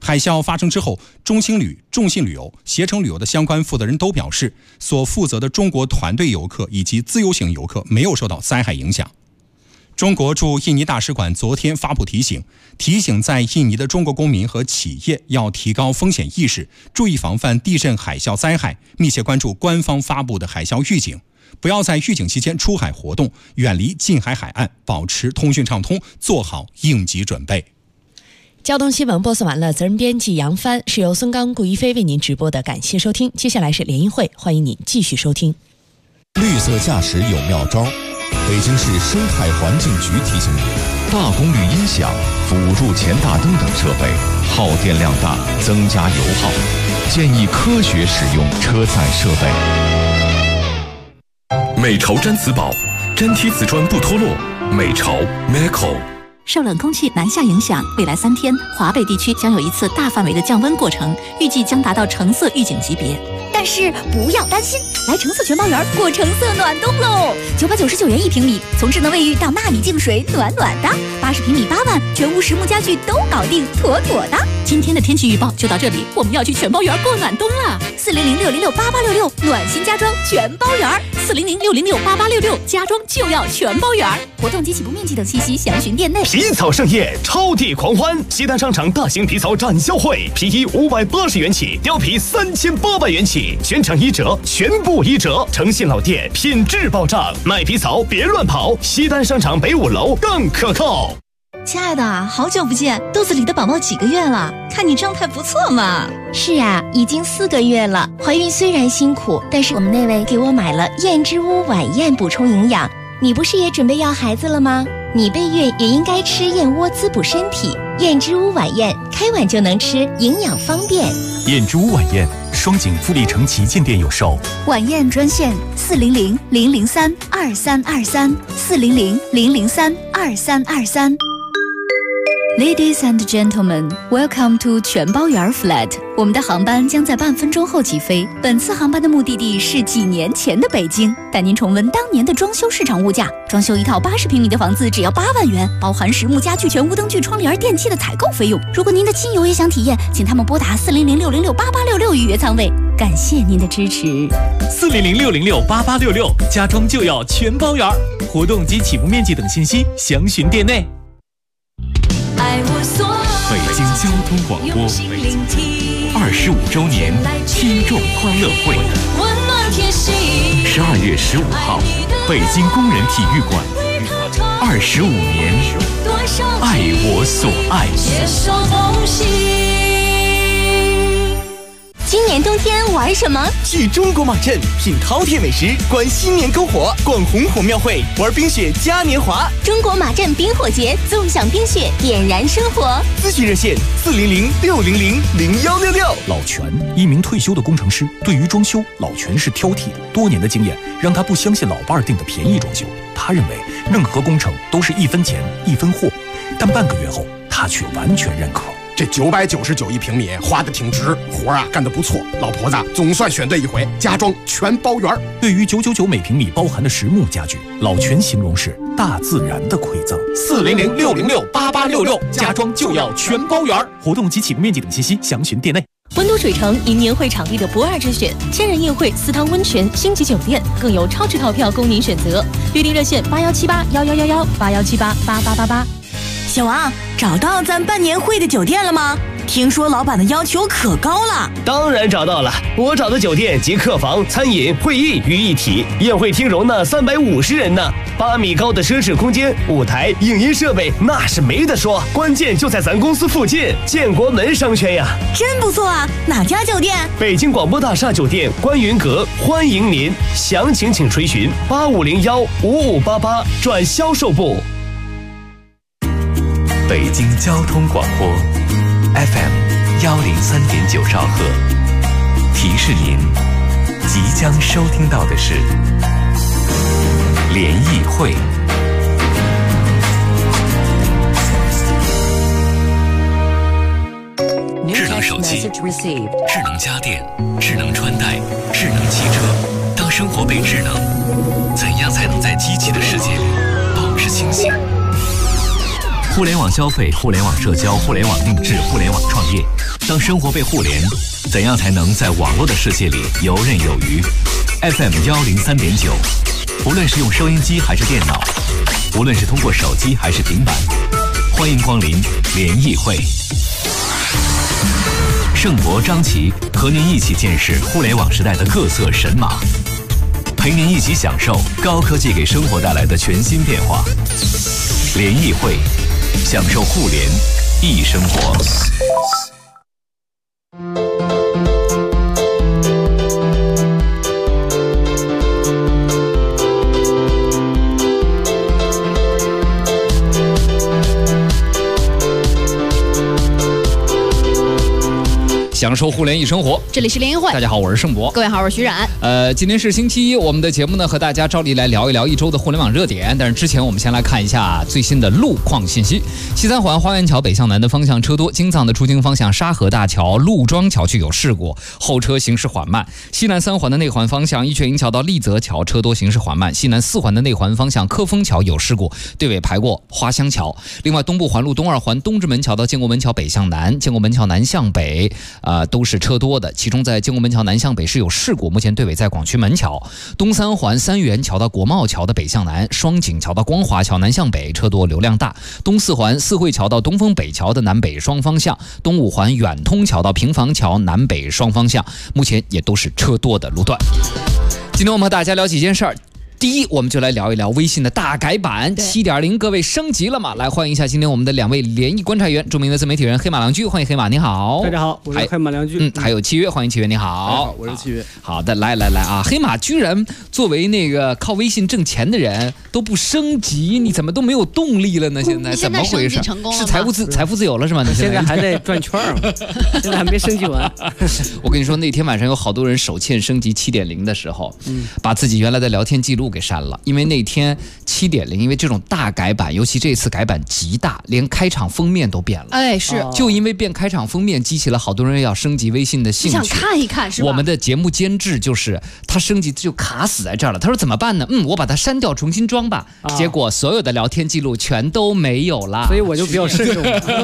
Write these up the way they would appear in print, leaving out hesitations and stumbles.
海啸发生之后，中信旅游、携程旅游的相关负责人都表示，所负责的中国团队游客以及自由行游客没有受到灾害影响。中国驻印尼大使馆昨天发布提醒在印尼的中国公民和企业要提高风险意识，注意防范地震、海啸灾害，密切关注官方发布的海啸预警，不要在预警期间出海活动，远离近海海岸，保持通讯畅通，做好应急准备。 交通新闻播送完了，责任编辑杨帆，是由孙刚、顾一飞为您直播的，感谢收听。接下来是联谊会，欢迎您继续收听。 绿色驾驶有妙招，北京市生态环境局提醒您：大功率音响、辅助前大灯等设备耗电量大，增加油耗，建议科学使用车载设备。 美潮毡瓷宝，粘贴瓷砖不脱落。美潮 Meco。 受冷空气南下影响，未来3天，华北地区将有一次大范围的降温过程，预计将达到橙色预警级别。 但是不要担心，来橙色全包园过橙色暖冬喽！999元1平米，从智能卫浴到纳米净水，暖暖的。80平米8万，全屋实木家具都搞定，妥妥的。 今天的天气预报就到这里，我们要去全包园过暖冬了。 400-606-8866，暖心家装全包园。 400-606-8866，家装就要全包园。 活动及起步面积等信息详询店内。 皮草盛宴，超地狂欢！西单商场大型皮草展销会，皮衣580元起，貂皮3800元起，全场1折，全部1折，诚信老店，品质保障。卖皮草别乱跑，西单商场北5楼更可靠。 亲爱的，好久不见，肚子里的宝宝几个月了？看你状态不错嘛。 是啊，已经4个月了。怀孕虽然辛苦，但是我们那位给我买了燕之屋晚宴补充营养。你不是也准备要孩子了吗？你备孕也应该吃燕窝滋补身体。燕之屋晚宴，开碗就能吃，营养方便。 燕之屋晚宴，双井富力城旗舰店有售。 晚宴专线400-003-2323 400-003-2323。Ladies and gentlemen, welcome to 全包园 flat。我们的航班将在半分钟后起飞。本次航班的目的地是几年前的北京，带您重温当年的装修市场物价。装修一套80平米的房子只要8万元，包含实木家具、全屋灯具、窗帘、电器的采购费用。如果您的亲友也想体验，请他们拨打400-606-8866预约舱位。感谢您的支持。 400-606-8866，家装就要全包园。活动及起步面积等信息详询店内。 北京交通广播25周年听众欢乐会，12月15号，北京工人体育馆，25年，爱我所爱。 今年冬天玩什么？ 去中国马镇品饕餮美食，观新年篝火，逛红火庙会，玩冰雪嘉年华。 中国马镇冰火节，纵享冰雪，点燃生活。 咨询热线400-600-0166。 老全，一名退休的工程师，对于装修，老全是挑剔的。多年的经验让他不相信老伴儿订的便宜装修，他认为任何工程都是1分钱1分货，但半个月后，他却完全认可。 这999一平米花得挺值，活啊干得不错，老婆子总算选对一回，家装全包圆。 对于999每平米包含的实木家具，老全形容是大自然的馈赠。 400-600-8866，家装就要全包圆。 活动及起步面积等信息详询店内。 温都水城迎年会场地的不二之选，千人宴会、私汤温泉、星级酒店，更有超值套票供您选择。预订热线8178111181788888。 小王，找到咱办年会的酒店了吗？听说老板的要求可高了。 当然找到了，我找的酒店集客房、餐饮、会议于一体，宴会厅容纳350人呢，8米高的奢侈空间，舞台、影音设备那是没得说，关键就在咱公司附近，建国门商圈呀。 真不错啊，哪家酒店？ 北京广播大厦酒店观云阁，欢迎您，详情请垂询8501-5588转销售部。 北京交通广播 FM 103.9兆赫，提示您即将收听到的是联谊会。智能手机、智能家电、智能穿戴、智能汽车，当生活被智能，怎样才能在机器的世界里保持清醒？互联网消费、互联网社交、互联网定制、互联网创业， 当生活被互联，怎样才能在网络的世界里游刃有余 ？FM 103.9，无论是用收音机还是电脑，无论是通过手机还是平板，欢迎光临联谊会。盛博、张琪和您一起见识互联网时代的各色神马，陪您一起享受高科技给生活带来的全新变化。联谊会，享受互联易生活。 享受互联易生活， 这里是联谊会。 大家好，我是盛博。 各位好，我是徐冉。 今天是星期一，我们的节目呢和大家照例来聊一聊一周的互联网热点。但是之前我们先来看一下最新的路况信息。西三环花园桥北向南的方向车多，京藏的出京方向沙河大桥、陆庄桥区有事故，后车行驶缓慢。西南三环的内环方向一阙营桥到丽泽桥车多，行驶缓慢。西南四环的内环方向科丰桥有事故，队尾排过花乡桥。另外，东部环路东二环东直门桥到建国门桥北向南、建国门桥南向北都是车多的，其中在建国门桥南向北是有事故，目前队尾在广渠门桥。东三环三元桥到国贸桥的北向南，双井桥到光华桥南向北车多流量大。东四环四惠桥到东风北桥的南北双方向，东五环远通桥到平房桥南北双方向，目前也都是车多的路段。今天我们和大家聊几件事儿。第一，我们就来聊一聊微信的大改版 7.0， 各位升级了吗？来欢迎一下今天我们的两位联谊观察员，著名的自媒体人黑马良驹，欢迎黑马，你好。 大家好，我是黑马良驹。 还有契约，欢迎契约，你好。 我是契约。 好的，来啊，黑马居然作为那个靠微信挣钱的人都不升级，你怎么都没有动力了呢？现在怎么回事？是财富自由了是吗？你现在还在转圈吗？现在还没升级完。 我跟你说，那天晚上有好多人手欠升级 7.0 的时候，把自己原来的聊天记录给删了，因为那天7.0，因为这种大改版，尤其这次改版极大，连开场封面都变了。 哎，是， 就因为变开场封面，激起了好多人要升级微信的兴趣。 想看一看是吧？ 我们的节目监制就是他升级就卡死在这儿了。他说怎么办呢？我把它删掉，重新装吧。结果所有的聊天记录全都没有了， 所以我就比较慎重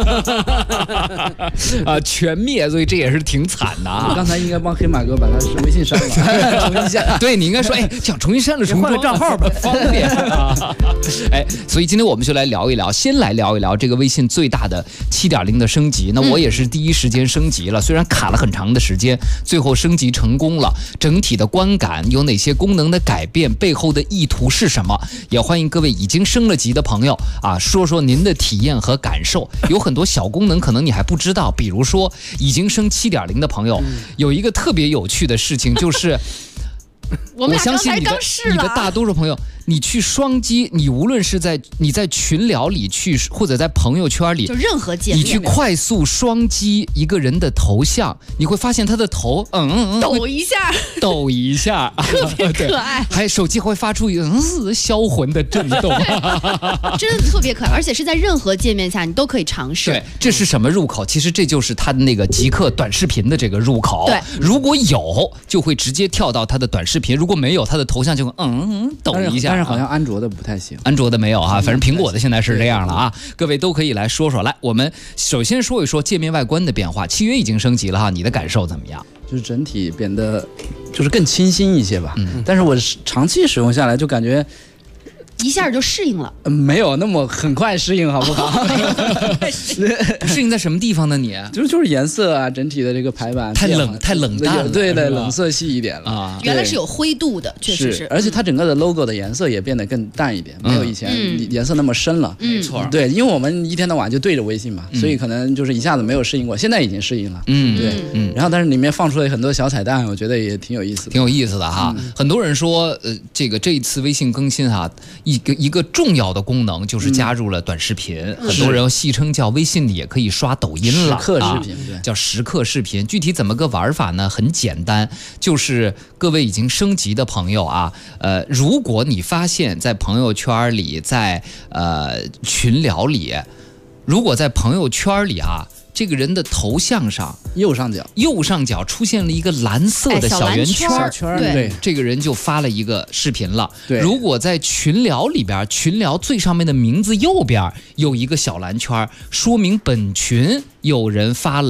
全灭，所以这也是挺惨的啊。 我刚才应该帮黑马哥把他微信删了，重新下。 对，你应该说，想重新删了，重换个账号吧。 方便所以今天我们就来聊一聊，先来聊一聊这个微信最大的7.0的升级。那我也是第一时间升级了，虽然卡了很长的时间，最后升级成功了。整体的观感有哪些功能的改变，背后的意图是什么？也欢迎各位已经升了级的朋友说说您的体验和感受。有很多小功能可能你还不知道，比如说已经升7.0的朋友，有一个特别有趣的事情就是我相信你的大多数朋友，你去双击，你无论是你在群聊里去，或者在朋友圈里， 就任何界面， 你去快速双击一个人的头像，你会发现他的头抖一下， 特别可爱。 还手机会发出销魂的震动， 真的特别可爱，而且是在任何界面下你都可以尝试。 对，这是什么入口？其实这就是他的那个极客短视频的这个入口。 对， 如果有，就会直接跳到他的短视频；如果没有，他的头像就会抖一下。 但是好像安卓的不太行， 安卓的没有反正苹果的现在是这样了啊。各位都可以来说说。来，我们首先说一说界面外观的变化。契约已经升级了你的感受怎么样？ 就是整体变得就是更清新一些吧。但是我长期使用下来就感觉一下就适应了， 没有那么很快适应，好不好？ 适应在什么地方呢？你就是颜色啊，整体的这个排版太冷淡了， 对，冷色系一点了啊。 原来是有灰度的，确实是。 而且它整个的 logo 的颜色也变得更淡一点，没有以前颜色那么深了。 没错， 对，因为我们一天到晚就对着微信嘛，所以可能就是一下子没有适应过，现在已经适应了。对，然后但是里面放出来很多小彩蛋，我觉得也挺有意思的， 挺有意思的哈。很多人说，这一次微信更新一个重要的功能就是加入了短视频，很多人戏称叫微信里也可以刷抖音了， 时刻视频， 叫时刻视频。具体怎么个玩法呢？很简单，就是各位已经升级的朋友如果你发现在朋友圈里，在群聊里，如果在朋友圈里这个人的头像上右上角出现了一个蓝色的小圆圈， 对， 这个人就发了一个视频了。 对， 如果在群聊里边，群聊最上面的名字右边有一个小蓝圈，说明本群有人发了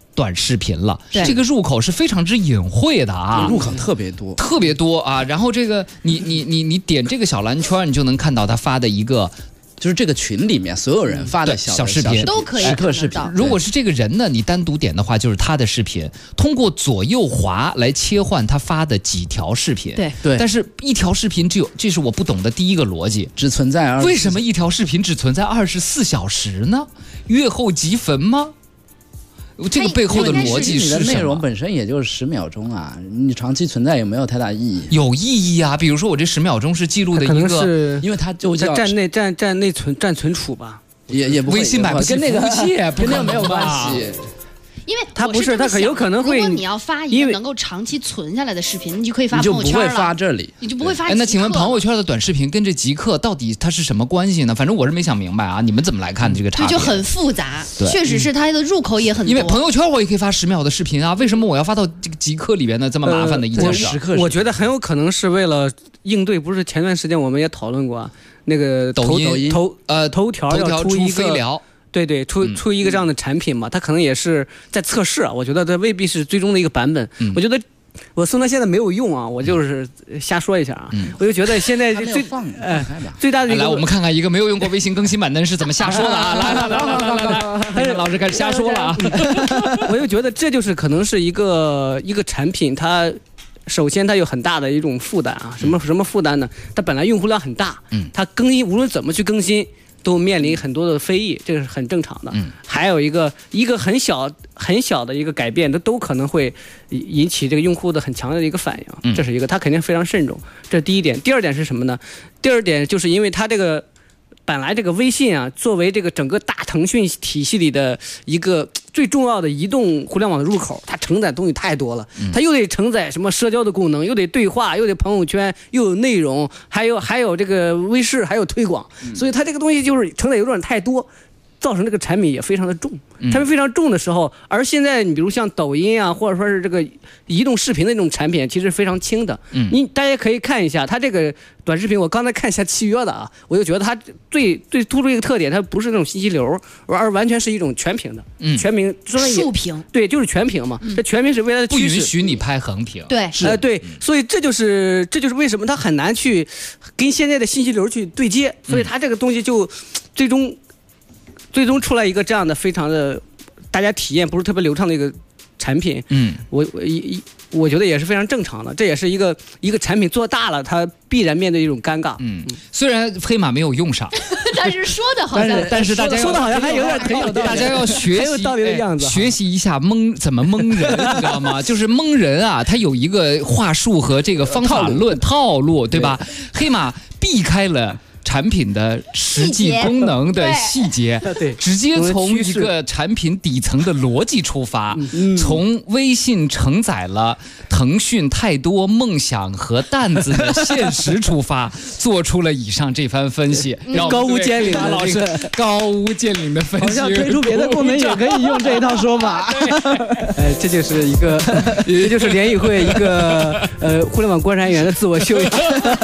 短视频了。 对， 这个入口是非常之隐晦的啊， 入口特别多啊。然后这个你点这个小蓝圈，你就能看到他发的一个。 就是这个群里面所有人发的小视频都可以时刻视频。 如果是这个人呢，你单独点的话，就是他的视频，通过左右滑来切换他发的几条视频。 对。 但是一条视频这是我不懂的第一个逻辑， 只存在24。 为什么一条视频只存在24小时呢？阅后即焚吗？这个背后的逻辑是什么？ 你的内容本身也就是10秒钟啊，你长期存在也没有太大意义。 有意义啊，比如说我这10秒钟是记录的一个， 可能是因为它就叫占存储吧， 也不会微信买不起服务器， 跟那个没有关系。 因为它不是，它可有可能会。 如果你要发一个能够长期存下来的视频，你就可以发朋友圈了。 你就不会发这里， 你就不会发。 那请问朋友圈的短视频跟这极客到底它是什么关系呢？反正我是没想明白啊，你们怎么来看这个差别？ 就很复杂，确实是它的入口也很多。 因为朋友圈我也可以发10秒的视频啊，为什么我要发到这个极客里边呢？这么麻烦的一件事。 我觉得很有可能是为了应对，不是前段时间我们也讨论过那个抖音头条要出一个飞聊。 对，出一个这样的产品嘛，它可能也是在测试啊。我觉得它未必是最终的一个版本。我觉得我送它现在没有用啊，我就是瞎说一下啊。我就觉得现在最大的一个， 来我们看看一个没有用过微信更新版的人是怎么瞎说的啊！来，老师开始瞎说了啊！ 我就觉得这就是可能是一个产品，它首先它有很大的一种负担啊。什么负担呢？它本来用户量很大，它更新无论怎么去更新。都面临很多的非议，这个是很正常的。还有一个很小的一个改变，它都可能会引起这个用户的很强烈的一个反应。这是一个，它肯定非常慎重。这是第一点。第二点是什么呢？第二点就是因为它这个本来这个微信啊，作为这个整个大腾讯体系里的一个最重要的移动互联网的入口，它承载东西太多了。它又得承载什么社交的功能，又得对话，又得朋友圈，又有内容，还有这个微视，还有推广，所以它这个东西就是承载有点太多，造成这个产品也非常的重。产品非常重的时候，而现在你比如像抖音啊，或者说是这个移动视频的那种产品，其实非常轻的。大家可以看一下它这个短视频，我刚才看一下契约的啊，我就觉得它最突出一个特点，它不是那种信息流，而完全是一种全屏的，全屏竖屏， 对，就是全屏嘛。这全屏是未来的趋势， 不允许你拍横屏。 对， 对，所以这就是为什么它很难去跟现在的信息流去对接，所以它这个东西就最终出来一个这样的非常的大家体验不是特别流畅的一个产品。我觉得也是非常正常的，这也是一个产品做大了，它必然面对一种尴尬。 虽然黑马没有用上， 但是说的好像， 但是大家说的好像还有点很有道理， 大家要学习道理的样子， 学习一下怎么蒙人，你知道吗？就是蒙人啊，他有一个话术和这个方法论套路，对吧？黑马避开了产品的实际功能的细节，直接从一个产品底层的逻辑出发，从微信承载了腾讯太多梦想和担子的现实出发，做出了以上这番分析。 高屋建瓴的老师，高屋建瓴的分析， 好像推出别的功能也可以用这一套说法。这就是联谊会一个互联网观察员的自我修养。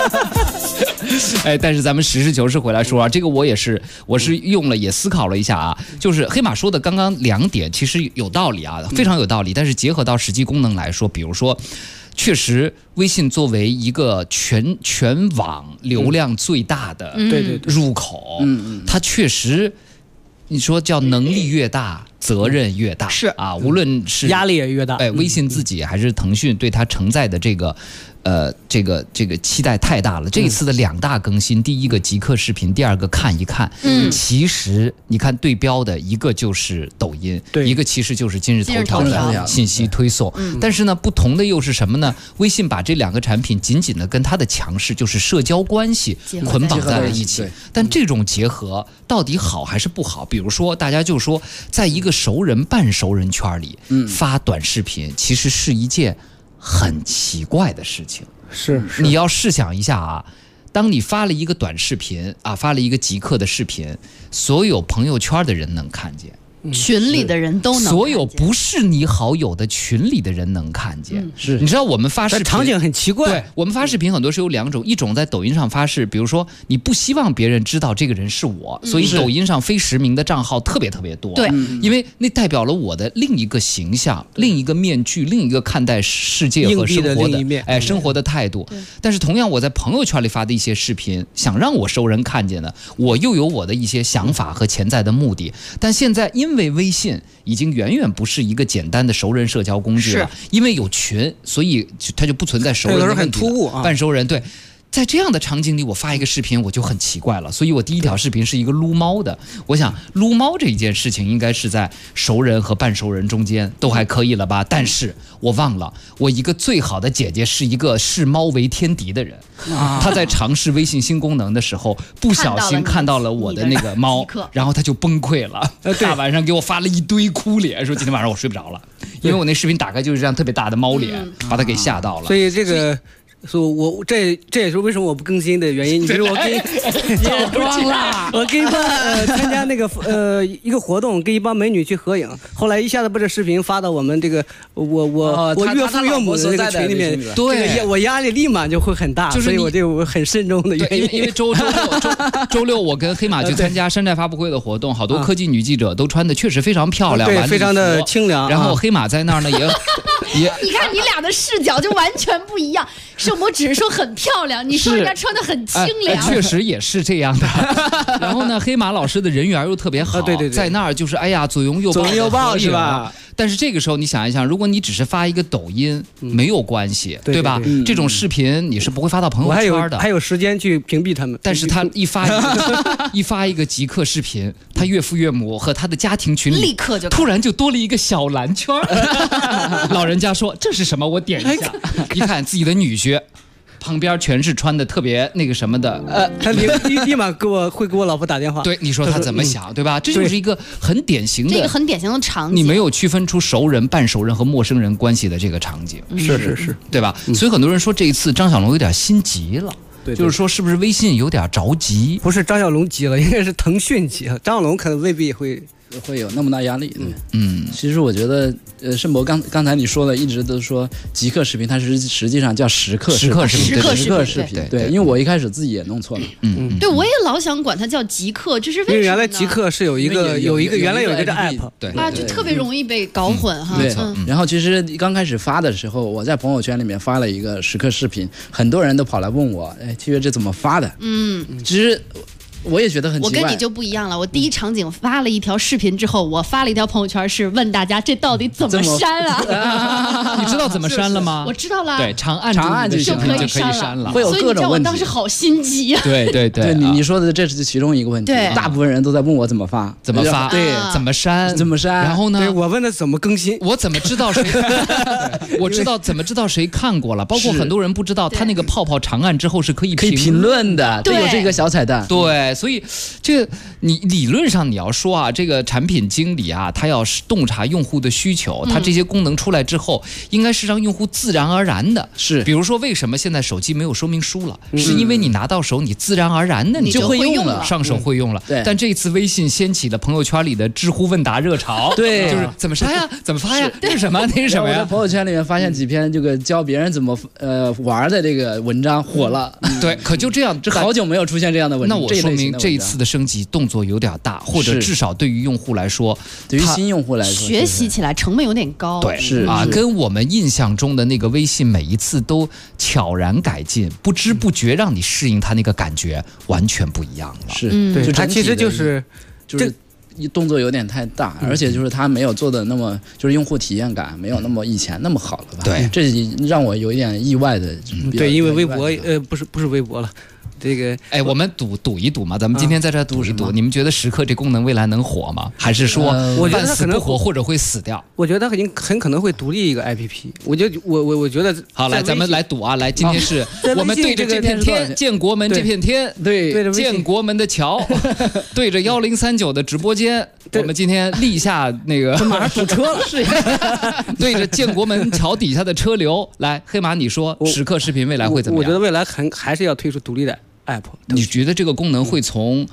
但是咱们实事求是回来说啊，这个我是用了也思考了一下啊，就是黑马说的刚刚2点其实有道理啊，非常有道理，但是结合到实际功能来说，比如说确实微信作为一个全网流量最大的入口，它确实你说叫能力越大责任越大， 是啊，无论是压力也越大。 微信自己还是腾讯对它承载的这个期待太大了。这一次的2大更新，第一个极客视频，第二个看一看。其实你看对标的一个就是抖音，一个其实就是今日头条的信息推送。但是呢，不同的又是什么呢？微信把这2个产品紧紧的跟它的强势就是社交关系捆绑在了一起。但这种结合到底好还是不好？比如说大家就说，在一个熟人半熟人圈里发短视频，其实是一件很奇怪的事情。 是你要试想一下啊，当你发了一个短视频啊，发了一个极客的视频，所有朋友圈的人能看见， 群里的人都能看见， 所有不是你好友的群里的人能看见。 是， 你知道我们发视频场景很奇怪。 对，我们发视频很多是有2种，一种在抖音上发视，比如说你不希望别人知道这个人是我，所以抖音上非实名的账号特别多。 对， 因为那代表了我的另一个形象、另一个面具、另一个看待世界和生活的生活的态度。但是同样，我在朋友圈里发的一些视频，想让我熟人看见的，我又有我的一些想法和潜在的目的。但现在因为微信已经远远不是一个简单的熟人社交工具了，因为有群，所以它就不存在熟人的问题了， 很突兀啊， 半熟人。对，在这样的场景里，我发一个视频我就很奇怪了，所以我第一条视频是一个撸猫的。我想撸猫这一件事情应该是在熟人和半熟人中间都还可以了吧，但是我忘了，我一个最好的姐姐是一个视猫为天敌的人，她在尝试微信新功能的时候不小心看到了我的那个猫，然后她就崩溃了，大晚上给我发了一堆哭脸，说今天晚上我睡不着了，因为我那视频打开就是这样特别大的猫脸，把她给吓到了。 所以这个。所以我这也是为什么我不更新的原因。你比如我跟也装了， 我跟一帮参加那个一个活动，跟一帮美女去合影，后来一下子把这视频发到我们这个我岳父岳母的这个群里面，对，我压力立马就会很大，所以我这我很慎重的原因。 因为周六我跟黑马去参加山寨发布会的活动，好多科技女记者都穿的确实非常漂亮， 对，非常的清凉。 然后黑马在那儿呢也你看你俩的视角就完全不一样。是我只是说很漂亮，你说人家穿的很清凉， 确实也是这样的。然后呢，黑马老师的人缘又特别好， 对， 在那儿就是哎呀左拥右抱是吧？但是这个时候你想一想，如果你只是发一个抖音，没有关系，对吧？这种视频你是不会发到朋友圈的， 还有时间去屏蔽他们。 但是他一发一个极客视频，他岳父岳母和他的家庭群里立刻就突然就多了一个小蓝圈。老人家说这是什么？我点一下，一看自己的女婿。旁边全是穿的特别那个什么的， 他立马会给我老婆打电话。 对，你说他怎么想，对吧？这就是一个很典型的， 这个很典型的场景。 你没有区分出熟人、半熟人和陌生人关系的这个场景， 是， 对吧？所以很多人说这一次张小龙有点心急了。 对， 就是说是不是微信有点着急？ 不是张小龙急了，应该是腾讯急了。张小龙可能未必会有那么大压力。其实我觉得，盛博刚才你说的，一直都说极客视频，它实际上叫时刻视频。对，因为我一开始自己也弄错了。 对，我也老想管它叫极客，这是为什么呢？ 因为原来极客是有一个原来有一个 app， 对啊，就特别容易被搞混哈。 对，然后其实刚开始发的时候，我在朋友圈里面发了一个时刻视频，很多人都跑来问我，七月这怎么发的？其实。我也觉得很奇怪。 我跟你就不一样了，我第一场景发了一条视频之后，我发了一条朋友圈，是问大家这到底怎么删啊？ 你知道怎么删了吗？ 我知道了。 对，长按就可以删了。 会有各种问题。所以你知道我当时好心急啊。 对， 你说的这是其中一个问题。 对， 大部分人都在问我怎么发， 对，怎么删。然后呢？ 对，我问的怎么更新， 我怎么知道谁？我怎么知道谁看过了？包括很多人不知道，他那个泡泡长按之后是可以评论的， 对， 有这个小彩蛋。 对。所以，这个你理论上你要说啊，这个产品经理啊，他要洞察用户的需求，他这些功能出来之后，应该是让用户自然而然的。 是， 比如说为什么现在手机没有说明书了，是因为你拿到手，你自然而然的你就会用了， 上手会用了。 对。 但这次微信掀起了朋友圈里的知乎问答热潮， 对， 就是怎么删呀，怎么发呀，那是什么？那是什么呀？ 我在朋友圈里面发现几篇这个教别人怎么玩的这个文章火了。 对，可就这样， 这好久没有出现这样的文章。 那我说明这一次的升级动作有点大，或者至少对于用户来说， 对于新用户来说， 学习起来成本有点高。 对， 是啊，跟我们印象中的那个微信每一次都悄然改进，不知不觉让你适应它那个感觉，完全不一样了。 是， 对，它其实就是动作有点太大，而且就是它没有做的那么，就是用户体验感没有那么以前那么好了吧？ 对， 这让我有一点意外的。 对，因为微博不是微博了。这个我们赌一赌嘛，咱们今天在这赌一赌，你们觉得时刻这功能未来能火吗？还是说半死不活或者会死掉？ 我觉得它很可能会独立一个 APP。我觉得好，来咱们来赌啊！来，今天是我们对着这片天，建国门这片天， 对建国门的桥，对着1039的直播间，我们今天立下那个马上堵车了， 是对着建国门桥底下的车流。来，黑马，你说时刻视频未来会怎么样？ 我觉得未来还是要推出独立的 app。 你觉得这个功能会从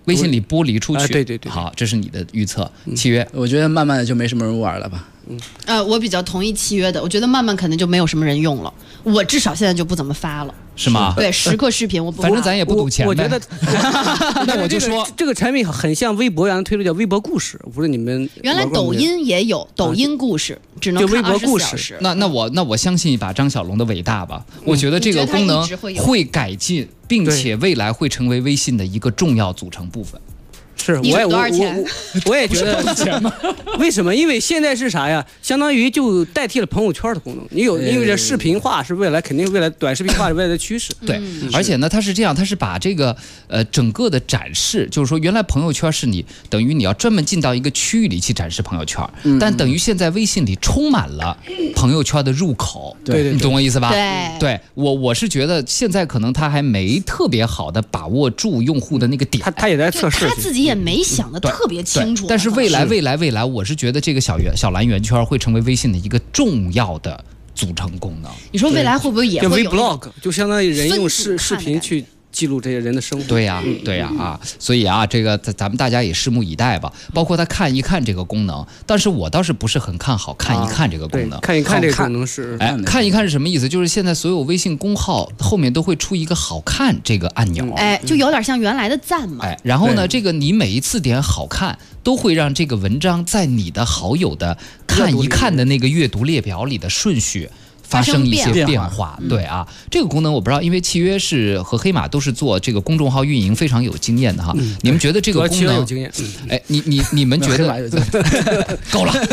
微信里剥离出去。 对。 好，这是你的预测。契约， 我觉得慢慢的就没什么人玩了吧。 我比较同意契约的，我觉得慢慢可能就没有什么人用了。我至少现在就不怎么发了。 是吗？ 对，时刻视频我不发。 反正咱也不赌钱。 我觉得， 那我就说这个产品很像微博，原来推出叫微博故事，不是你们原来抖音也有抖音故事，只能看24小时。 那我相信一把张小龙的伟大吧。我觉得这个功能会改进，并且未来会成为微信的一个重要组成部分。 是，我也觉得，为什么？因为现在是啥呀？相当于就代替了朋友圈的功能。因为这视频化是肯定未来短视频化是未来的趋势。 对，而且呢，它是这样，它是把这个整个的展示，就是说原来朋友圈是你等于你要专门进到一个区域里去展示朋友圈，但等于现在微信里充满了朋友圈的入口。 对， 你懂我意思吧？ 对， 我是觉得现在可能他还没特别好的把握住用户的那个点。 他也在测试， 他自己也没想得特别清楚。 但是未来，我是觉得这个小蓝圆圈会成为微信的一个重要的组成功能。 你说未来会不会也会有 vlog， 就相当于人用视频去记录这些人的生活。 对呀啊，所以啊，这个咱们大家也拭目以待吧。包括他看一看这个功能，但是我倒是不是很看好看一看这个功能。 看一看这个功能是， 看一看是什么意思？就是现在所有微信公号后面都会出一个好看这个按钮， 就有点像原来的赞嘛。 然后呢，这个你每一次点好看，都会让这个文章在你的好友的看一看的那个阅读列表里的顺序发生一些变化。对啊，这个功能我不知道，因为契约是和黑马都是做这个公众号运营非常有经验的哈。你们觉得这个功能？你们觉得够了？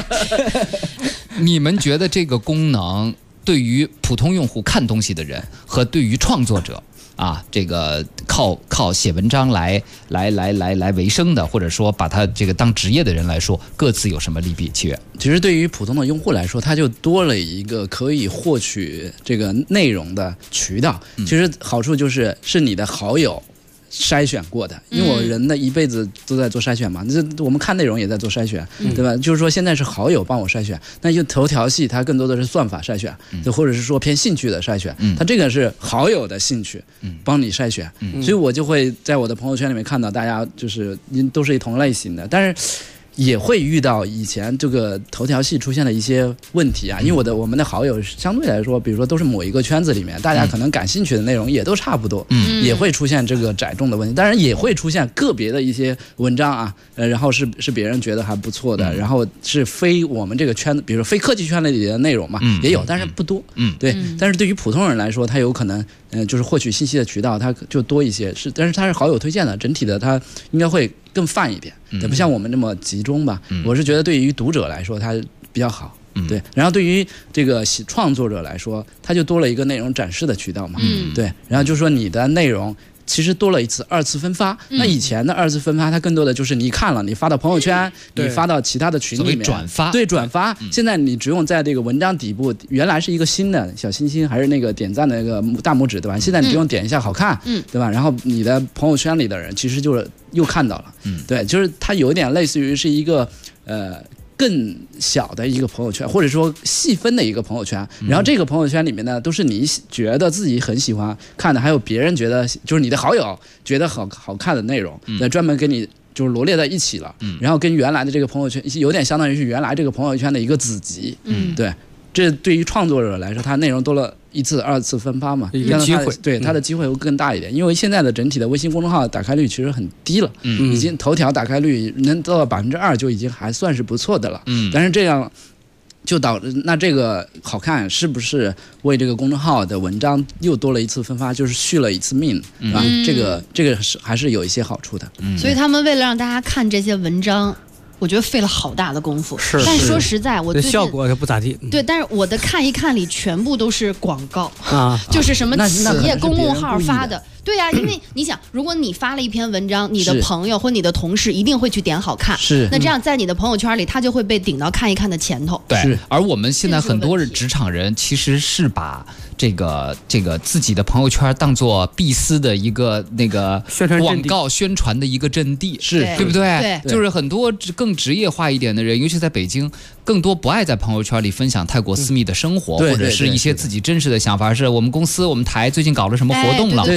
你们觉得这个功能对于普通用户看东西的人和对于创作者啊，这个靠写文章来为生的，或者说把它这个当职业的人来说，各自有什么利弊？契约， 其实对于普通的用户来说，它就多了一个可以获取这个内容的渠道。其实好处就是你的好友筛选过的，因为我人的一辈子都在做筛选嘛，我们看内容也在做筛选，对吧？就是说现在是好友帮我筛选，那就头条系它更多的是算法筛选，就或者是说偏兴趣的筛选，它这个是好友的兴趣帮你筛选，所以我就会在我的朋友圈里面看到大家就是都是同类型的，但是也会遇到以前这个头条系出现的一些问题啊，因为我们的好友相对来说，比如说都是某一个圈子里面，大家可能感兴趣的内容也都差不多，也会出现这个窄众的问题。当然也会出现个别的一些文章啊，然后是别人觉得还不错的，然后是非我们这个圈子，比如说非科技圈里的内容嘛，也有，但是不多。对，但是对于普通人来说，他有可能就是获取信息的渠道它就多一些，但是它是好友推荐的，整体的它应该会更泛一点，也不像我们这么集中吧。我是觉得对于读者来说它比较好，对。然后对于这个创作者来说，它就多了一个内容展示的渠道嘛，对。然后就说你的内容其实多了一次二次分发，那以前的二次分发它更多的就是你看了，你发到朋友圈，你发到其他的群里面转发， 对，转发。现在你只用在这个文章底部，原来是一个新的小星星还是那个点赞的那个大拇指，对吧？现在你只用点一下好看，对吧？然后你的朋友圈里的人其实就是又看到了，对，就是它有点类似于是一个更小的一个朋友圈，或者说细分的一个朋友圈，然后这个朋友圈里面呢，都是你觉得自己很喜欢看的，还有别人觉得就是你的好友觉得好看的内容，专门给你就是罗列在一起了，然后跟原来的这个朋友圈有点相当于是原来这个朋友圈的一个子集，对。这对于创作者来说，它内容多了一次、二次分发嘛， 一个机会， 对它的机会会更大一点。因为现在的整体的微信公众号打开率其实很低了，已经头条打开率能到2%就已经还算是不错的了。但是这样就导致那这个好看是不是为这个公众号的文章又多了一次分发，就是续了一次命啊？这个是还是有一些好处的。 所以他们为了让大家看这些文章，我觉得费了好大的功夫，但说实在，我最近效果也不咋地。 对，但是我的看一看里全部都是广告啊，就是什么企业公众号发的。对呀，因为你想，如果你发了一篇文章，你的朋友或你的同事一定会去点好看，那这样在你的朋友圈里，他就会被顶到看一看的前头。 对，而我们现在很多职场人其实是把这个自己的朋友圈当做必思的一个那个广告宣传的一个阵地， 是对不对？ 对， 就是很多更职业化一点的人，尤其在北京，更多不爱在朋友圈里分享太过私密的生活，或者是一些自己真实的想法，是我们公司我们台最近搞了什么活动了， 对，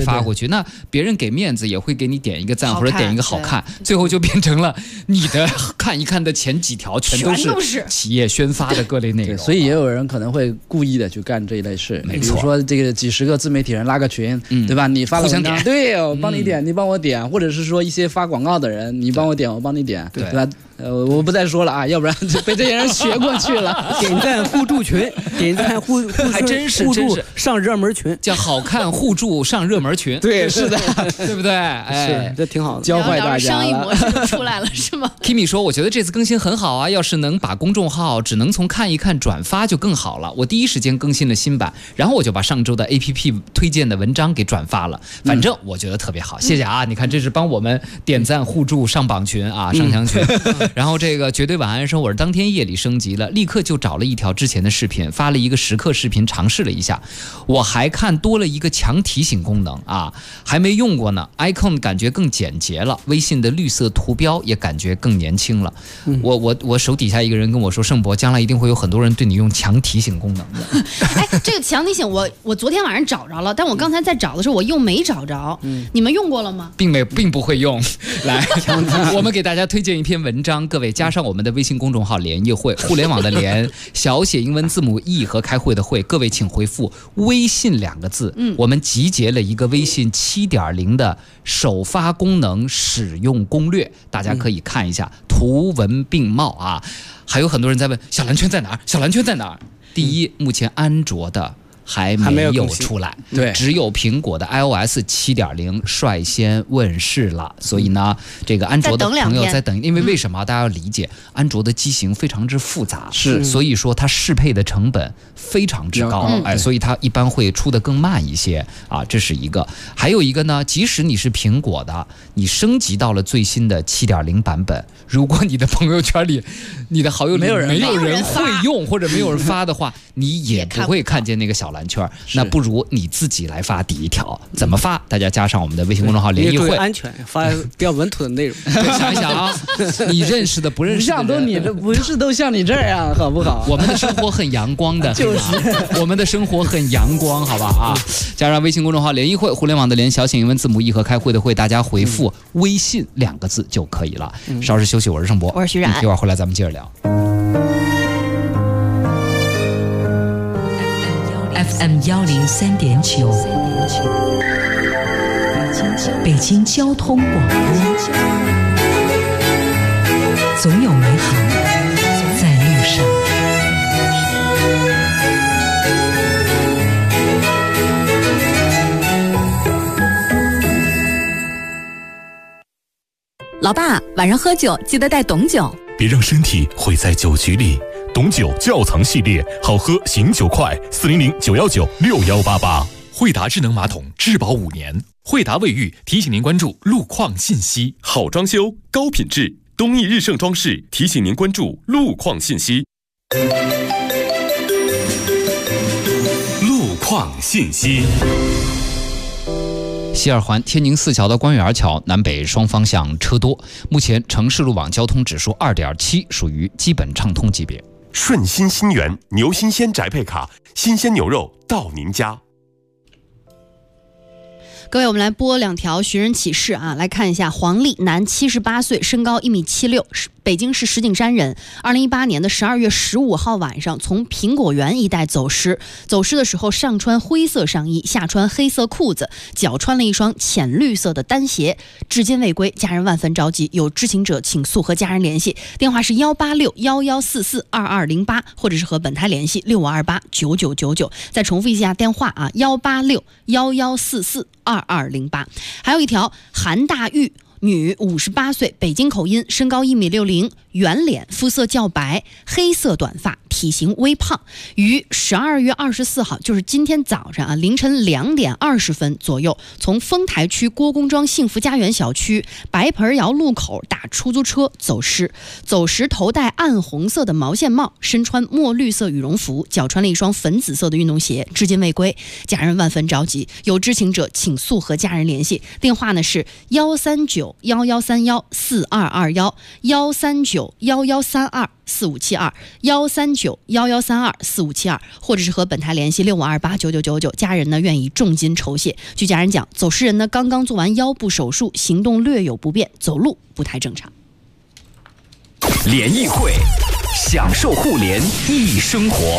发过去，那别人给面子也会给你点一个赞或者点一个好看，最后就变成了你的看一看的前几条全都是企业宣发的各类内容。 所以也有人可能会故意的去干这一类事，比如说这个几十个自媒体人拉个群，对吧？你发了文章，对，我帮你点，你帮我点，或者是说一些发广告的人，你帮我点，我帮你点，对吧？我不再说了啊，要不然就被这些人学过去了。 点赞互助群，点赞互还真是上热门群， 叫好看互助上热门群。 对，是的， 对不对？哎， 这挺好的， 教坏大家商业模式就出来了，是吗 ？Kimi 说，我觉得这次更新很好啊，要是能把公众号只能从看一看转发就更好了。我第一时间更新了新版，然后我就把上周的 APP 推荐的文章给转发了，反正我觉得特别好，谢谢啊！你看，这是帮我们点赞互助上榜群啊，上墙群。然后这个绝对晚安说，我是当天夜里升级了，立刻就找了一条之前的视频，发了一个时刻视频尝试了一下，我还看多了一个强提醒功能啊，还没用过呢。icon 感觉更简洁了，微信的绿色图标也感觉更年轻了。我手底下一个人跟我说，盛博，将来一定会有很多人对你用强提醒功能的。 哎，这个强提醒我昨天晚上找着了，但我刚才在找的时候我又没找着。你们用过了吗？ 并不会用。来，我们给大家推荐一篇文章，各位加上我们的微信公众号联谊会，互联网的联，小写英文字母 E 和开会的会，各位请回复微信2个字。我们集结了一个微信 7.0 的首发功能使用攻略，大家可以看一下，图文并茂啊。还有很多人在问小蓝圈在哪儿？小蓝圈在哪儿？第一，目前安卓的还没有出来， 对， 只有苹果的 iOS 7.0率先问世了，所以呢，这个安卓的朋友在等，因为为什么？大家要理解，安卓的机型非常之复杂， 是， 所以说它适配的成本非常之高，哎，所以它一般会出得更慢一些啊，这是一个。还有一个呢，即使你是苹果的，你升级到了最新的7.0版本，如果你的朋友圈里、你的好友里没有人会用或者没有人发的话，你也不会看见那个小蓝圈，那不如你自己来发第一条。怎么发？大家加上我们的微信公众号联谊会， 安全，发比较稳妥的内容。 想一想啊，你认识的不认识的人， 不是都像你这样，好不好？ 我们的生活很阳光的，就是我们的生活很阳光，好吧啊！加上微信公众号联谊会，互联网的联，小写英文字母 E 和开会的会，大家回复微信2个字就可以了。稍事休息，我是盛博， 我是徐冉， 一会儿回来咱们接着聊。 FM 103.9，北京交通广播，总有美好在路上。 老爸，晚上喝酒记得带董酒， 别让身体毁在酒局里。董酒窖藏系列，好喝醒酒快，400-919-6188。惠达智能马桶质保5年。惠达卫浴提醒您关注路况信息。好装修，高品质，东益日盛装饰提醒您关注路况信息。路况信息。 西二环天宁4桥到官园桥南北双方向车多，目前城市路网交通指数2.7，属于基本畅通级别。 顺心新源牛新鲜宅配卡，新鲜牛肉到您家。 各位，我们来播2条寻人启事啊，来看一下。黄丽，男，78岁，身高1.76米，北京市石景山人。2018年的12月15号晚上，从苹果园一带走失。走失的时候，上穿灰色上衣，下穿黑色裤子，脚穿了一双浅绿色的单鞋，至今未归，家人万分着急。有知情者请速和家人联系，电话是186-1144-2208，或者是和本台联系6528-9999。再重复一下电话啊，186-1144-2208。还有一条，韩大玉，女，58岁，北京口音，身高1.60米，圆脸，肤色较白，黑色短发，体型微胖。于12月24号，就是今天早上啊，凌晨2点20分左右，从丰台区郭公庄幸福家园小区白盆窑路口打出租车走失。走时头戴暗红色的毛线帽，身穿墨绿色羽绒服，脚穿了一双粉紫色的运动鞋，至今未归，家人万分着急。有知情者请速和家人联系，电话呢是139-1131-4221 13911324572，13911324572，或者是和本台联系65289999，家人呢愿意重金筹械。据家人讲，走失人呢刚刚做完腰部手术，行动略有不便，走路不太正常。 联谊会，享受互联易生活。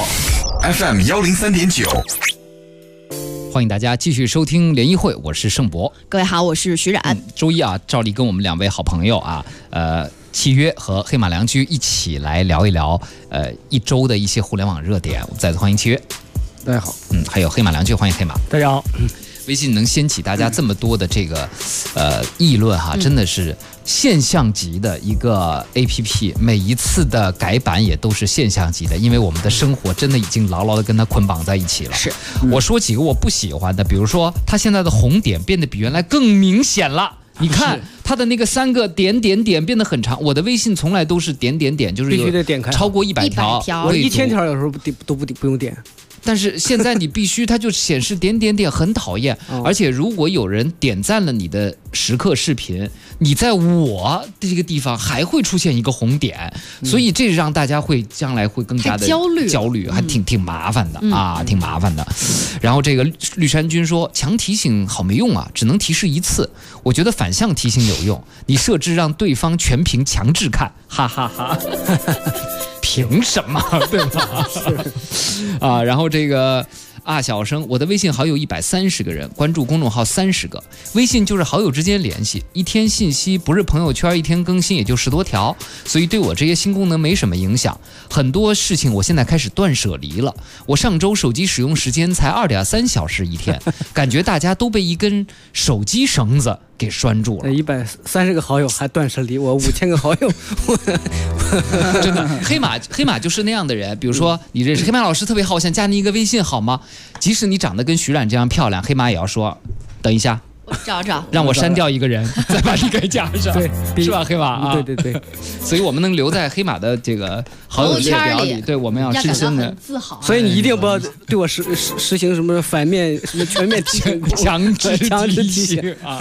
FM 103.9， 欢迎大家继续收听联谊会，我是盛博。 各位好，我是徐冉。 周一啊，照例跟我们2位好朋友啊，契约和黑马良驹一起来聊一聊一周的一些互联网热点。我们再次欢迎契约。 大家好。 还有黑马良驹，欢迎黑马。 大家好。 微信能掀起大家这么多的这个议论哈，真的是现象级的一个 APP， 每一次的改版也都是现象级的，因为我们的生活真的已经牢牢的跟它捆绑在一起了。 是， 我说几个我不喜欢的，比如说它现在的红点变得比原来更明显了。你看它的那个3个点点点变得很长，我的微信从来都是点点点，就是必须得点开， 超过100条， 我1000条有时候都不用点。 但是现在你必须，它就显示点点点，很讨厌。而且如果有人点赞了你的时刻视频，你在我这个地方还会出现一个红点，所以这让大家会将来会更加的焦虑，还挺麻烦的啊，挺麻烦的。然后这个绿山君说，强提醒好没用啊，只能提示1次。我觉得反向提醒有用，你设置让对方全屏强制看，哈哈哈。凭什么，对吧？啊，然后这个小生，我的微信好友130个人，关注公众号30个，微信就是好友之间联系，一天信息不是朋友圈，一天更新也就10多条，所以对我这些新功能没什么影响。很多事情我现在开始断舍离了，我上周手机使用时间才2.3小时一天，感觉大家都被一根手机绳子给拴住了。 130个好友还断舍离，我5000个好友， 真的，黑马就是那样的人。比如说你认识黑马老师特别好，我想加你一个微信好吗？即使你长得跟徐冉这样漂亮，黑马也要说等一下， 我找， 让我删掉一个人，再把你给加上， 对， 是吧，黑马啊？ 对。 所以我们能留在黑马的这个好友列表里，对，我们要深深的自豪。 所以你一定不要对我实行什么反面、什么全面提醒、 强制提醒啊！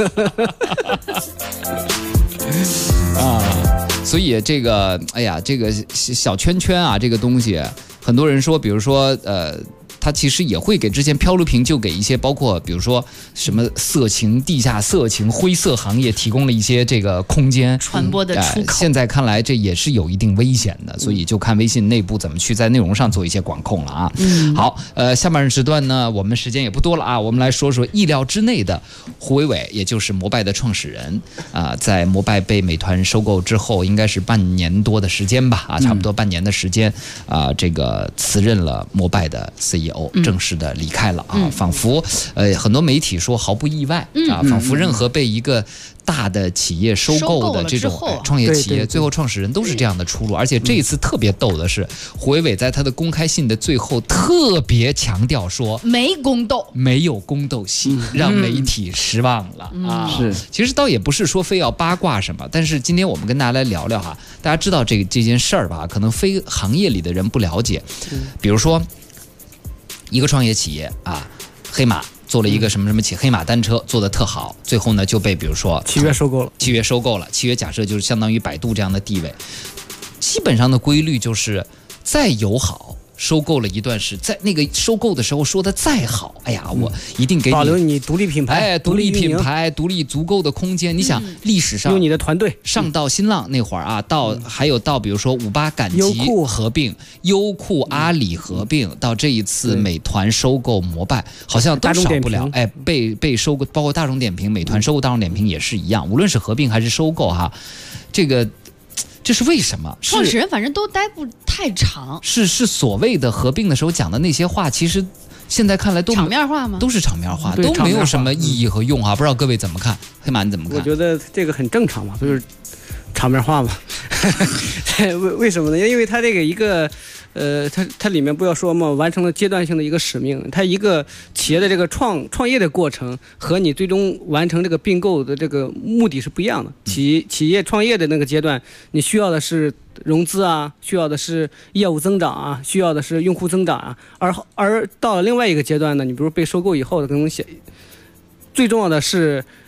所以这个，哎呀，这个小圈圈啊，这个东西，很多人说，比如说，它其实也会给之前漂流瓶就给一些包括比如说什么色情、地下色情、灰色行业提供了一些这个空间传播的出口。 现在看来这也是有一定危险的，所以就看微信内部怎么去在内容上做一些管控了啊。好，下半时段呢，我们时间也不多了啊，我们来说说意料之内的胡伟伟，也就是摩拜的创始人在摩拜被美团收购之后，应该是半年多的时间吧啊，差不多半年的时间这个辞任了摩拜的 CEO。正式的离开了啊，仿佛很多媒体说毫不意外啊，仿佛任何被一个大的企业收购的这种创业企业，最后创始人都是这样的出路。而且这一次特别逗的是，胡伟伟在他的公开信的最后特别强调说， 没宫斗， 没有宫斗戏，让媒体失望了啊。 是， 其实倒也不是说非要八卦什么，但是今天我们跟大家来聊聊哈，大家知道这件事儿吧？可能非行业里的人不了解，比如说。一个创业企业啊，黑马做了一个什么黑马单车做得特好，最后呢就被比如说契约收购了。 契约假设就是相当于百度这样的地位，基本上的规律就是再友好。收购了一段时，在那个收购的时候说的再好，哎呀，我一定给你保留你独立品牌， 独立品牌，独立足够的空间。你想，历史上有你的团队， 上到新浪那会儿啊，还有到比如说58赶集合并，优酷阿里合并，到这一次美团收购摩拜，好像都少不了。被收购，包括大众点评，美团收购大众点评也是一样，无论是合并还是收购哈，这是为什么？ 创始人反正都待不太长。 是所谓的合并的时候讲的那些话，其实现在看来都场面话吗？ 都是场面话，都没有什么意义和用啊！不知道各位怎么看？黑马你怎么看？ 我觉得这个很正常嘛，就是场面话嘛。为什么呢？因为它这个一个。它里面不要说嘛，完成了阶段性的一个使命。它一个企业的这个创业的过程和你最终完成这个并购的这个目的是不一样的。企业创业的那个阶段，你需要的是融资啊，需要的是业务增长啊，需要的是用户增长啊。而到了另外一个阶段呢，你比如被收购以后的可能最重要的是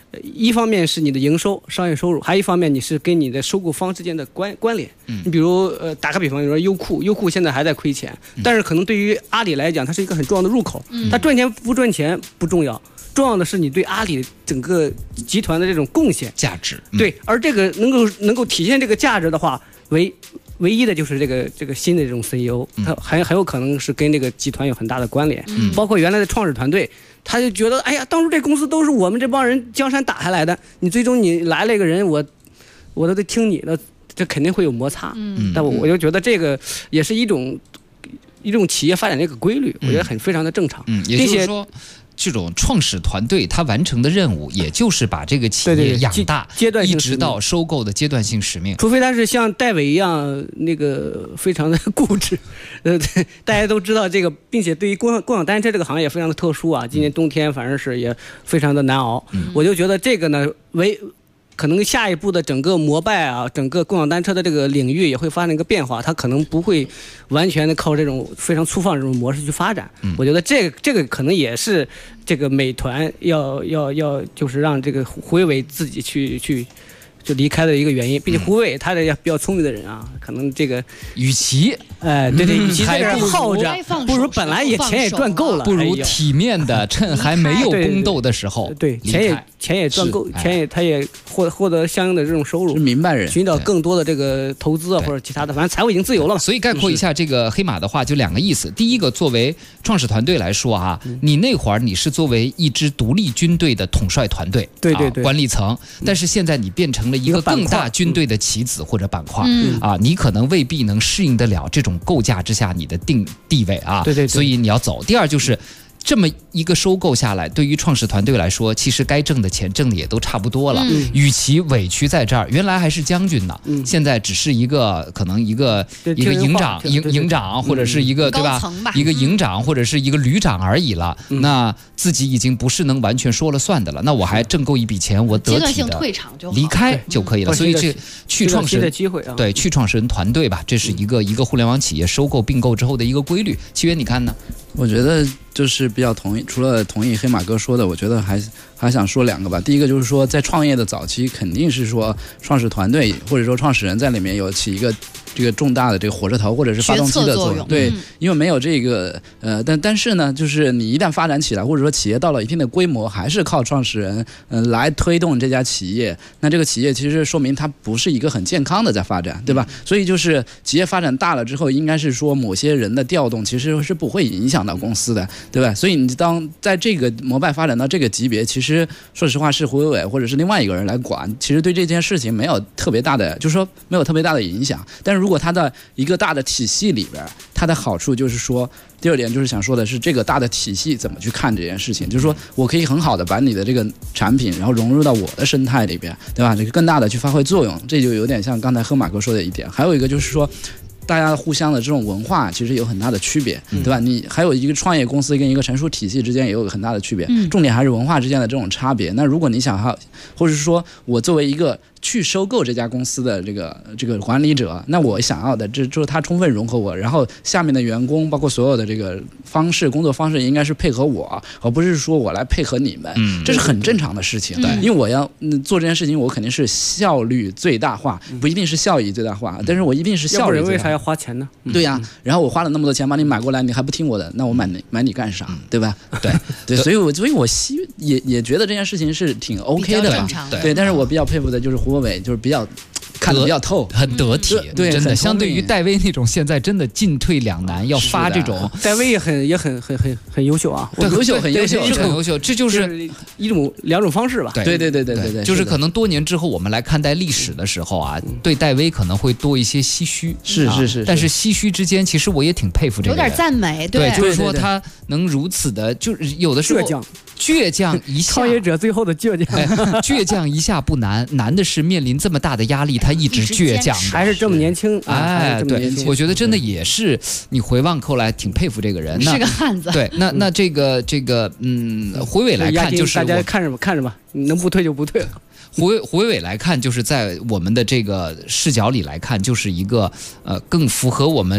一方面是你的营收、商业收入，还有一方面你是跟你的收购方之间的关联。你比如打个比方，比如说优酷现在还在亏钱，但是可能对于阿里来讲，它是一个很重要的入口。它赚钱不赚钱不重要，重要的是你对阿里整个集团的这种贡献价值。 对，而这个能够体现这个价值的话，唯一的就是这个新的这种 CEO，他很有可能是跟这个集团有很大的关联。包括原来的创始团队，他就觉得，哎呀，当初这公司都是我们这帮人江山打下来的，你最终你来了一个人，我都得听你的，这肯定会有摩擦。但我就觉得这个也是一种企业发展的一个规律，我觉得非常的正常。 也就是说，这种创始团队他完成的任务，也就是把这个企业养大， 阶段性一直到收购的阶段性使命。 除非他是像戴伟一样那个非常的固执，大家都知道这个，并且对于共享单车这个行业非常的特殊啊，今年冬天反正是也非常的难熬。我就觉得这个呢，可能下一步的整个摩拜啊，整个共享单车的这个领域也会发生一个变化，它可能不会完全的靠这种非常粗放这种模式去发展。我觉得这个可能也是这个美团要就是让这个胡伟伟自己去就离开的一个原因。毕竟胡伟他这比较聪明的人啊，可能这个与其对，与其在这耗着，不如本来钱也赚够了， 不如体面的趁还没有宫斗的时候， 对，钱也赚够，他也获得相应的这种收入， 是明白人， 寻找更多的这个投资啊或者其他的，反正财务已经自由了嘛。 所以概括一下这个黑马的话，就两个意思。第一个，作为创始团队来说啊，你那会儿你是作为一支独立军队的统帅团队， 对， 管理层，但是现在你变成了一个更大军队的棋子或者板块，你可能未必能适应得了这种构架之下你的地位啊， 对， 所以你要走。第二就是这么一个收购下来，对于创始团队来说，其实该挣的钱挣的也都差不多了。与其委屈在这儿，原来还是将军呢，现在只是可能一个营长或者是一个对吧？一个营长或者是一个旅长而已了。那自己已经不是能完全说了算的了。那我还挣够一笔钱，我得体的离开就可以了。所以这去创始人机会啊， 对，去创始人团队吧，这是一个互联网企业收购并购之后的一个规律。七元你看呢？ 我觉得就是比较同意，除了同意黑马哥说的，我觉得还想说两个吧。第一个就是说，在创业的早期，肯定是说创始团队或者说创始人在里面有起一个这个重大的这个火车头或者是发动机的作用。对，因为没有这个但是呢，就是你一旦发展起来，或者说企业到了一定的规模，还是靠创始人来推动这家企业，那这个企业其实说明它不是一个很健康的在发展，对吧？所以就是企业发展大了之后，应该是说某些人的调动其实是不会影响到公司的，对吧？所以你当在这个摩拜发展到这个级别，其实说实话是胡伟伟或者是另外一个人来管，其实对这件事情没有特别大的，就是说没有特别大的影响。但是如果它的一个大的体系里边，它的好处就是说，第二点就是想说的是这个大的体系怎么去看这件事情，就是说我可以很好的把你的这个产品然后融入到我的生态里边，对吧？这个更大的去发挥作用，这就有点像刚才黑马哥说的一点。还有一个就是说，大家互相的这种文化其实有很大的区别，对吧？你还有一个创业公司跟一个成熟体系之间也有很大的区别，重点还是文化之间的这种差别。那如果你想或者是说我作为一个去收购这家公司的这个管理者，那我想要的就是他充分融合我，然后下面的员工包括所有的这个工作方式应该是配合我，而不是说我来配合你们，这是很正常的事情。因为我要做这件事情，我肯定是效率最大化，不一定是效益最大化，但是我一定是效率最大化。 要不然为啥要花钱呢？ 对呀，然后我花了那么多钱把你买过来，你还不听我的，那我买你干啥？对吧？对，所以我也觉得这件事情是挺 OK 的吧？对，但是我比较佩服的就是胡伟伟，就是比较看得比较透， 很得体， 对， 真的。相对于戴威那种现在真的进退两难，要发这种， 戴威也很优秀啊， 很优秀， 很优秀，这就是两种方式吧。 对， 就是可能多年之后我们来看待历史的时候啊，对戴威可能会多一些唏嘘， 是， 但是唏嘘之间，其实我也挺佩服这个人， 有点赞美， 对，就是说他能如此的，就是有的时候倔强一下， 创业者最后的倔强， 倔强一下不难，难的是面临这么大的压力，他一直倔强， 还是这么年轻， 对，我觉得真的也是，你回望后来挺佩服这个人， 是个汉子。 对，那这个胡伟来看，就是大家看着吧，能不退就不退了。 胡伟伟来看，就是在我们的这个视角里来看，就是一个更符合我们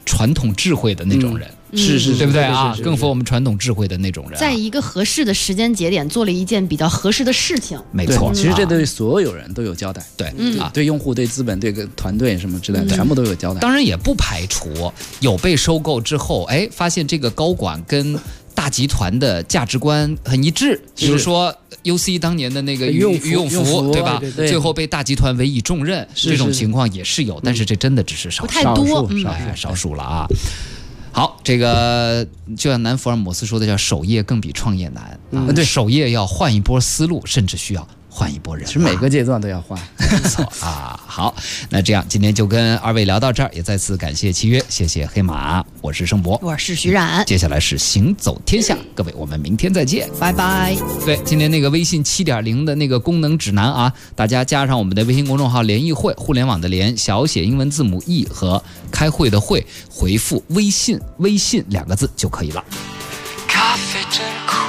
传统智慧的那种人。 是， 对不对啊？更符合我们传统智慧的那种人， 在一个合适的时间节点做了一件比较合适的事情。 没错， 其实这对所有人都有交代。 对， 对用户、对资本、对团队什么之类的，全部都有交代。 当然也不排除有被收购之后，发现这个高管跟大集团的价值观很一致，比如说 UC 当年的那个羽绒服，对吧？ 对， 最后被大集团委以重任，这种情况也是有，但是这真的只是少数， 不太多， 少数了啊。好，这个就像南福尔摩斯说的，叫守业更比创业难啊。对，守业要换一波思路，甚至需要换一波人。 其实每个阶段都要换， 没错啊。好，那这样今天就跟二位聊到这儿，也再次感谢契约，谢谢黑马，我是盛博， 我是徐冉。 接下来是行走天下，各位，我们明天再见， 拜拜。 对，今天那个微信 7.0 的那个功能指南啊，大家加上我们的微信公众号联谊会，互联网的联，小写英文字母 E 和开会的会，回复微信2个字就可以了。 咖啡真苦，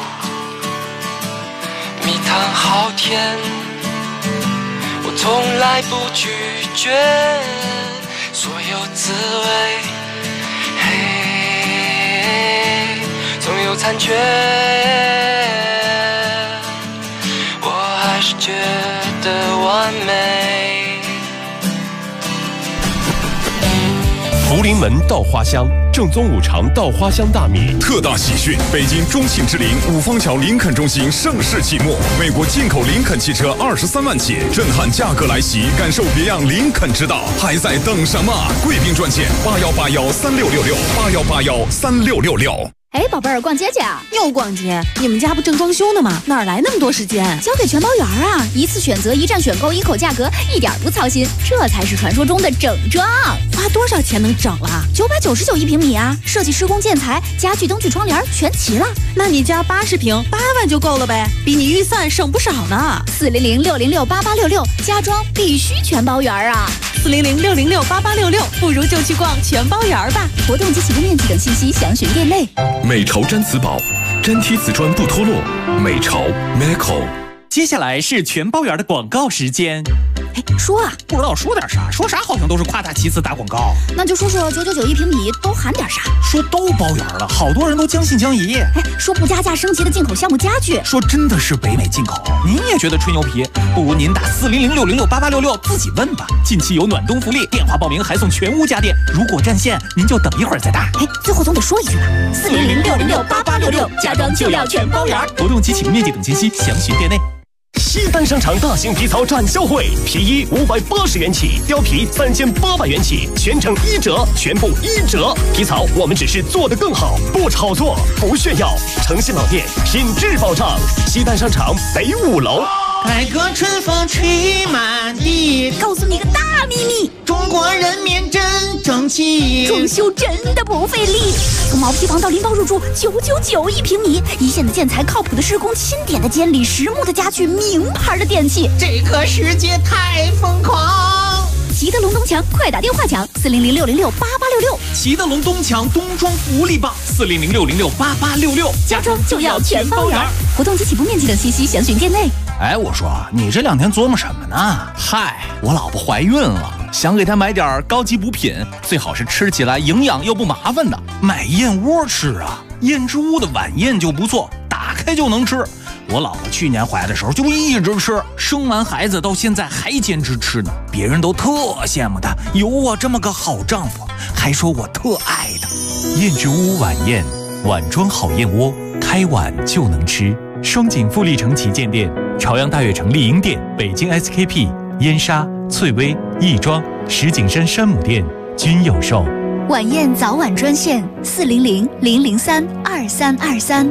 蜜糖好甜，我从来不拒绝所有滋味，嘿，总有残缺，我还是觉得完美。 福临门稻花香，正宗五常稻花香大米。 特大喜讯！北京中信之林五方桥林肯中心盛世启幕，美国进口林肯汽车23万起，震撼价格来袭，感受别样林肯之道，还在等什么？贵宾专线81813666，81813666。 哎，宝贝儿，逛街去啊？ 又逛街？你们家不正装修呢吗？哪来那么多时间？ 交给全包园啊！一次选择，一站选购，一口价格，一点不操心，这才是传说中的整装。 花多少钱能整了 ？999一平米啊！设计、施工、建材、家具、灯具、窗帘全齐了。 那你家80平，8万就够了呗，比你预算省不少呢。 400-606-8866，家装必须全包园啊 ！400-606-8866，不如就去逛全包园吧。 活动及起步面积等信息详询店内。 美潮毡瓷宝，粘贴瓷砖不脱落。美潮 Meco。 接下来是全包园的广告时间。 哎，说啊， 不知道说点啥，说啥好像都是夸大其词打广告。 那就说说999一平米都含点啥？ 说都包圆了，好多人都将信将疑。 哎，说不加价升级的进口项目家具， 说真的是北美进口，您也觉得吹牛皮？不如您打400-606-8866自己问吧。近期有暖冬福利，电话报名还送全屋家电。如果占线，您就等一会儿再打。 哎，最后总得说一句吧，400-606-8866，家装就要全包圆。 活动及起步面积等信息详询店内。 西单商场大型皮草展销会，皮衣580元起，貂皮3800元起，全程1折，全部1折。皮草我们只是做得更好，不炒作，不炫耀。诚信老店，品质保障。西单商场北5楼。 改革春风吹满地， 告诉你个大秘密， 中国人民真争气， 装修真的不费力。从毛坯房到拎包入住，999一平米，一线的建材，靠谱的施工，钦点的监理，实木的家具，名牌的电器， 这个世界太疯狂。 齐德龙东墙，快打电话抢400-606-8866。 齐德龙东墙冬装福利棒，400-606-8866， 家装就要全包圆。活动及起步面积等信息详询店内。 哎，我说你这2天琢磨什么呢？嗨，我老婆怀孕了，想给她买点高级补品，最好是吃起来营养又不麻烦的。买燕窝吃啊，燕之屋的晚宴就不错，打开就能吃。我老婆去年怀的时候就一直吃，生完孩子到现在还坚持吃呢，别人都特羡慕她有我这么个好丈夫，还说我特爱她。燕之屋晚宴，碗装好燕窝，开碗就能吃。双井富力城旗舰店、朝阳大悦城丽婴店、北京 SKP、燕莎、翠微、亦庄、石景山山姆店均有售。 晚宴早晚专线400-003-2323。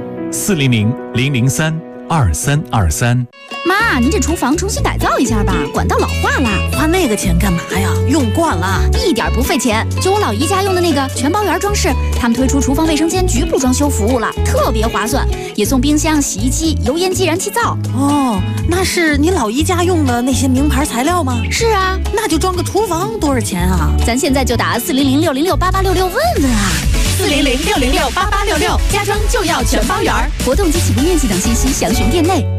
400-003-2323。 妈，您这厨房重新改造一下吧，管道老化了。 花那个钱干嘛呀？用惯了， 一点不费钱。就我老姨家用的那个全包园装饰，他们推出厨房卫生间局部装修服务了，特别划算，也送冰箱、洗衣机、油烟机、燃气灶。 哦，那是你老姨家用的那些名牌材料吗？ 是啊， 那就装个厨房多少钱啊？ 咱现在就打400-606-8866问问啊。 400-606-8866，家装就要全包圆。 活动及起步面积等信息详询店内。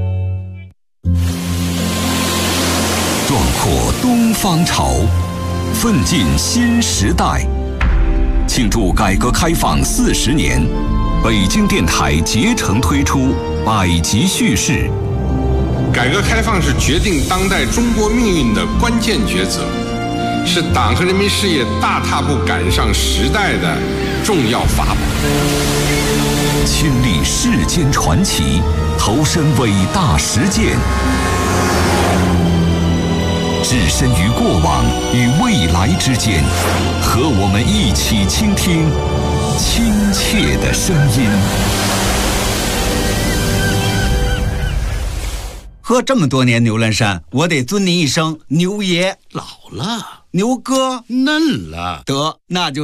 壮阔东方潮，奋进新时代。 庆祝改革开放40年，北京电台竭诚推出百集叙事。 改革开放是决定当代中国命运的关键抉择，是党和人民事业大踏步赶上时代的重要法宝。 亲历世间传奇，投身伟大实践，置身于过往与未来之间，和我们一起倾听亲切的声音。 喝这么多年牛栏山，我得尊您一声牛爷。 老了， 牛哥嫩了， 得那就